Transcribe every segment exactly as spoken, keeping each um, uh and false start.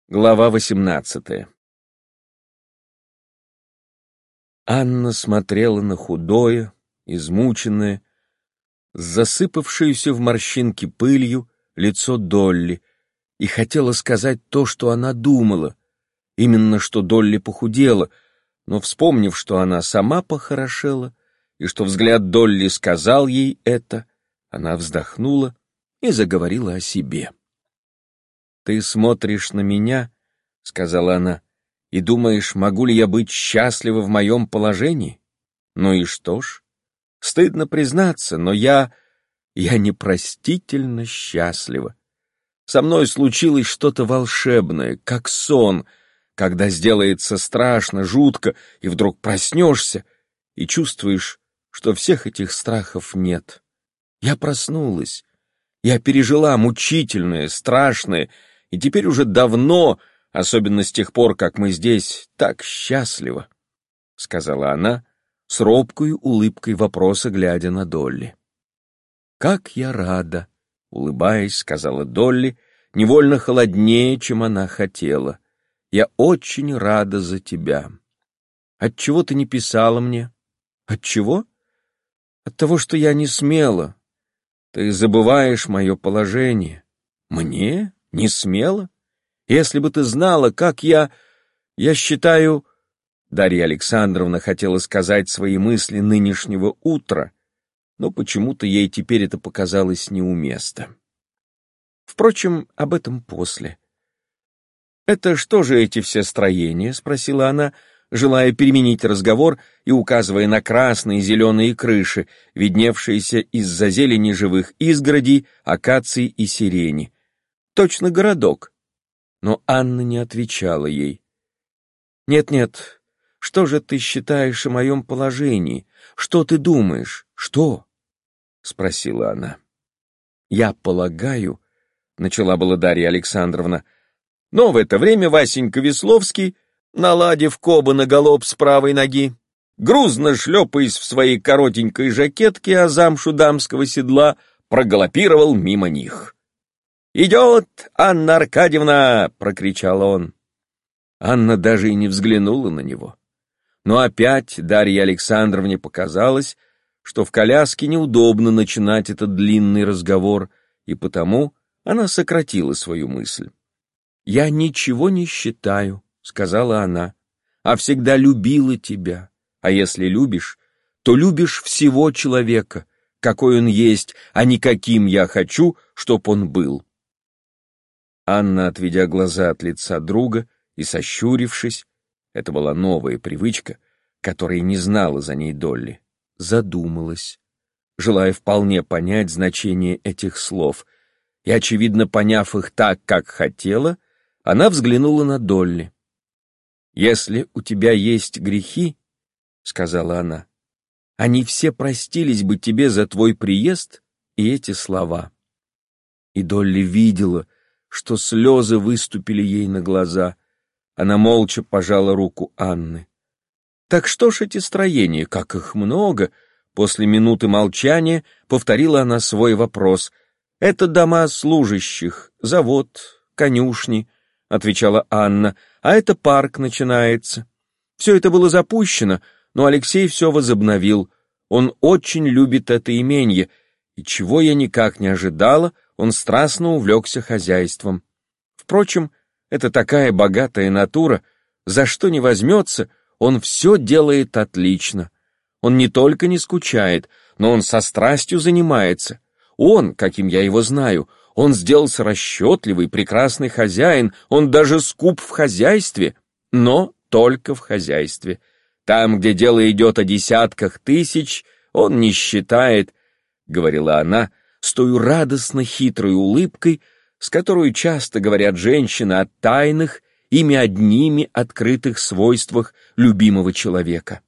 Глава восемнадцатая. Анна смотрела на худое, измученное, с засыпавшеюся в морщинки пылью лицо Долли и хотела сказать то, что она думала, именно что Долли похудела, но, вспомнив, что она сама похорошела и что взгляд Долли сказал ей это, она вздохнула и заговорила о себе. «Ты смотришь на меня, — сказала она, — и думаешь, могу ли я быть счастлива в моем положении? Ну и что ж, стыдно признаться, но я... я непростительно счастлива. Со мной случилось что-то волшебное, как сон, когда сделается страшно, жутко, и вдруг проснешься, и чувствуешь, что всех этих страхов нет. Я проснулась, я пережила мучительное, страшное, и теперь уже давно, особенно с тех пор, как мы здесь, так счастливо, — сказала она, с робкой улыбкой вопроса, глядя на Долли. «Как я рада!» — улыбаясь, сказала Долли, невольно холоднее, чем она хотела. «Я очень рада за тебя. Отчего ты не писала мне? Отчего? От того, что я не смела. Ты забываешь мое положение. Мне? Не смела? Если бы ты знала, как я... Я считаю...» Дарья Александровна хотела сказать свои мысли нынешнего утра, но почему-то ей теперь это показалось неуместно. Впрочем, об этом после. «Это что же эти все строения?» — спросила она, желая переменить разговор и указывая на красные и зеленые крыши, видневшиеся из-за зелени живых изгородей, акаций и сирени. «Точно городок». Но Анна не отвечала ей. «Нет-нет, что же ты считаешь о моем положении? Что ты думаешь? Что?» — спросила она. «Я полагаю...» — начала была Дарья Александровна. Но в это время Васенька Весловский, наладив коба на галоп с правой ноги, грузно шлепаясь в своей коротенькой жакетке о замшу дамского седла, прогалопировал мимо них. «Идет, Анна Аркадьевна!» — прокричал он. Анна даже и не взглянула на него. Но опять Дарье Александровне показалось, что в коляске неудобно начинать этот длинный разговор, и потому она сократила свою мысль. «Я ничего не считаю», — сказала она, — «а всегда любила тебя. А если любишь, то любишь всего человека, какой он есть, а не каким я хочу, чтоб он был». Анна, отведя глаза от лица друга и сощурившись, это была новая привычка, которой не знала за ней Долли, задумалась, желая вполне понять значение этих слов, и, очевидно, поняв их так, как хотела, она взглянула на Долли. «Если у тебя есть грехи, — сказала она, — они все простились бы тебе за твой приезд и эти слова». И Долли видела, что слезы выступили ей на глаза. Она молча пожала руку Анны. «Так что ж эти строения, как их много?» После минуты молчания повторила она свой вопрос. «Это дома служащих, завод, конюшни», — отвечала Анна, — «а это парк начинается». Все это было запущено, но Алексей все возобновил. Он очень любит это именье, и чего я никак не ожидала, он страстно увлекся хозяйством. Впрочем, это такая богатая натура, за что не возьмется, он все делает отлично. Он не только не скучает, но он со страстью занимается. Он, каким я его знаю, он сделался расчетливый, прекрасный хозяин, он даже скуп в хозяйстве, но только в хозяйстве. Там, где дело идет о десятках тысяч, он не считает, — говорила она, с той радостно хитрой улыбкой, с которой часто говорят женщины о тайных, ими одними открытых свойствах любимого человека.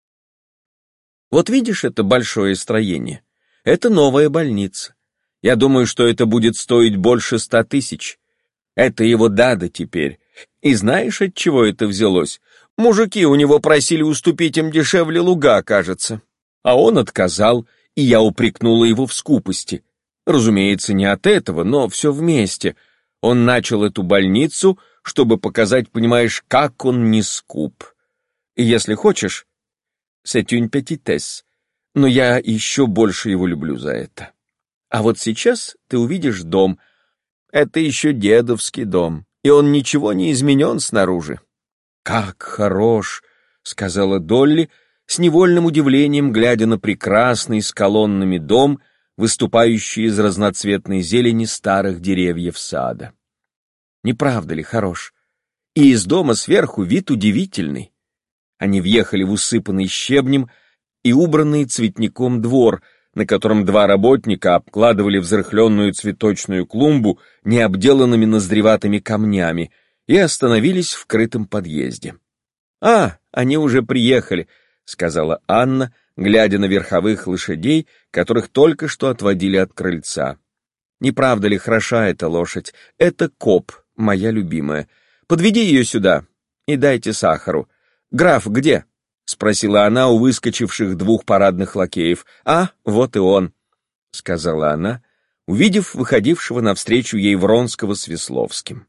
Вот видишь это большое строение? Это новая больница. Я думаю, что это будет стоить больше ста тысяч. Это его дада теперь. И знаешь, от чего это взялось? Мужики у него просили уступить им дешевле луга, кажется. А он отказал, и я упрекнула его в скупости. Разумеется, не от этого, но все вместе. Он начал эту больницу, чтобы показать, понимаешь, как он не скуп. И если хочешь, c'est une petitesse, но я еще больше его люблю за это. А вот сейчас ты увидишь дом. Это еще дедовский дом, и он ничего не изменен снаружи. «Как хорош!» — сказала Долли, с невольным удивлением глядя на прекрасный с колоннами дом, выступающий из разноцветной зелени старых деревьев сада. Не правда ли хорош? И из дома сверху вид удивительный. Они въехали в усыпанный щебнем и убранный цветником двор, на котором два работника обкладывали взрыхленную цветочную клумбу необделанными ноздреватыми камнями, и остановились в крытом подъезде. «А, они уже приехали», — сказала Анна, глядя на верховых лошадей, которых только что отводили от крыльца. «Не правда ли хороша эта лошадь? Это Коп, моя любимая. Подведи ее сюда и дайте сахару. Граф где?» — спросила она у выскочивших двух парадных лакеев. «А, вот и он», — сказала она, увидев выходившего навстречу ей Вронского с Весловским.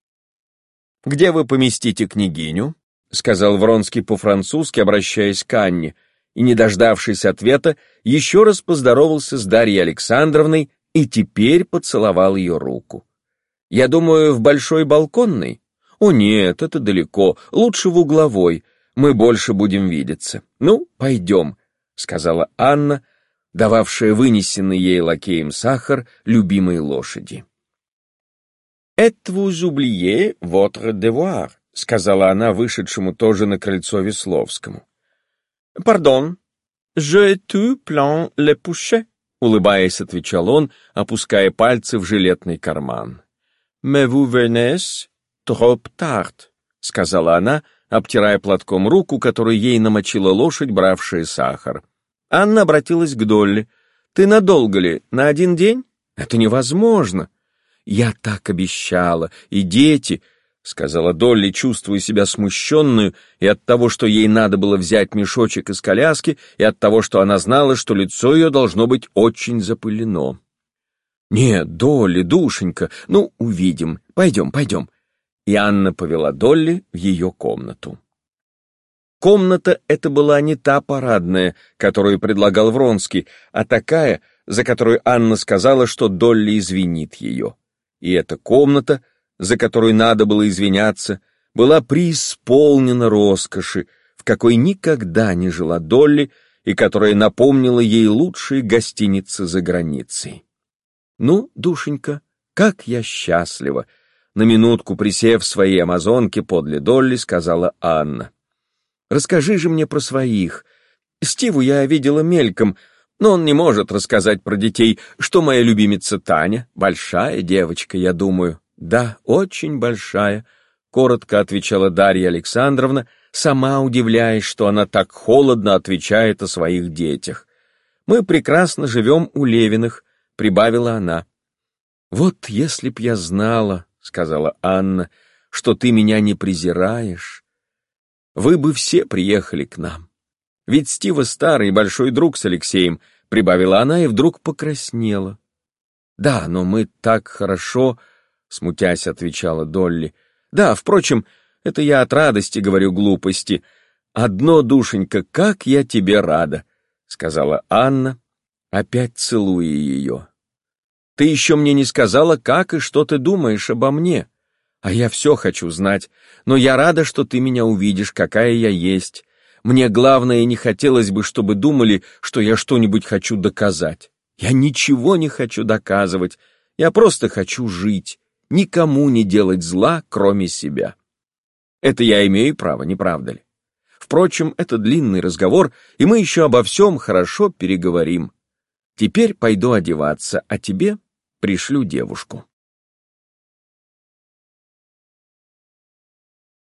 «Где вы поместите княгиню?» — сказал Вронский по-французски, обращаясь к Анне, и, не дождавшись ответа, еще раз поздоровался с Дарьей Александровной и теперь поцеловал ее руку. «Я думаю, в большой балконной?» «О нет, это далеко, лучше в угловой, мы больше будем видеться. Ну, пойдем», — сказала Анна, дававшая вынесенный ей лакеем сахар любимой лошади. «Et vous oubliez votre devoir», — сказала она вышедшему тоже на крыльцо Весловскому. «Пардон, je tu plan le pouchet», — улыбаясь, отвечал он, опуская пальцы в жилетный карман. «Mais vous venez trop tard», — сказала она, обтирая платком руку, которую ей намочила лошадь, бравшая сахар. Анна обратилась к Долли. «Ты надолго ли? На один день? Это невозможно». «Я так обещала, и дети», — сказала Долли, чувствуя себя смущенную и от того, что ей надо было взять мешочек из коляски, и от того, что она знала, что лицо ее должно быть очень запылено. «Нет, Долли, душенька, ну, увидим. Пойдем, пойдем». И Анна повела Долли в ее комнату. Комната эта была не та парадная, которую предлагал Вронский, а такая, за которую Анна сказала, что Долли извинит ее. И эта комната, за которую надо было извиняться, была преисполнена роскоши, в какой никогда не жила Долли и которая напомнила ей лучшие гостиницы за границей. «Ну, душенька, как я счастлива!» На минутку присев в своей амазонке подле Долли, сказала Анна. «Расскажи же мне про своих. Стиву я видела мельком, но он не может рассказать про детей, что моя любимица Таня, большая девочка, я думаю». «Да, очень большая», — коротко отвечала Дарья Александровна, сама удивляясь, что она так холодно отвечает о своих детях. «Мы прекрасно живем у Левиных», — прибавила она. «Вот если б я знала», — сказала Анна, — «что ты меня не презираешь, вы бы все приехали к нам. Ведь Стива старый большой друг с Алексеем», — прибавила она и вдруг покраснела. «Да, но мы так хорошо», — смутясь отвечала Долли. «Да, впрочем, это я от радости говорю глупости. Одно, душенька, как я тебе рада», — сказала Анна, опять целуя ее. «Ты еще мне не сказала, как и что ты думаешь обо мне. А я все хочу знать, но я рада, что ты меня увидишь, какая я есть. Мне главное, не хотелось бы, чтобы думали, что я что-нибудь хочу доказать. Я ничего не хочу доказывать, я просто хочу жить, никому не делать зла, кроме себя. Это я имею право, не правда ли? Впрочем, это длинный разговор, и мы еще обо всем хорошо переговорим. Теперь пойду одеваться, а тебе пришлю девушку».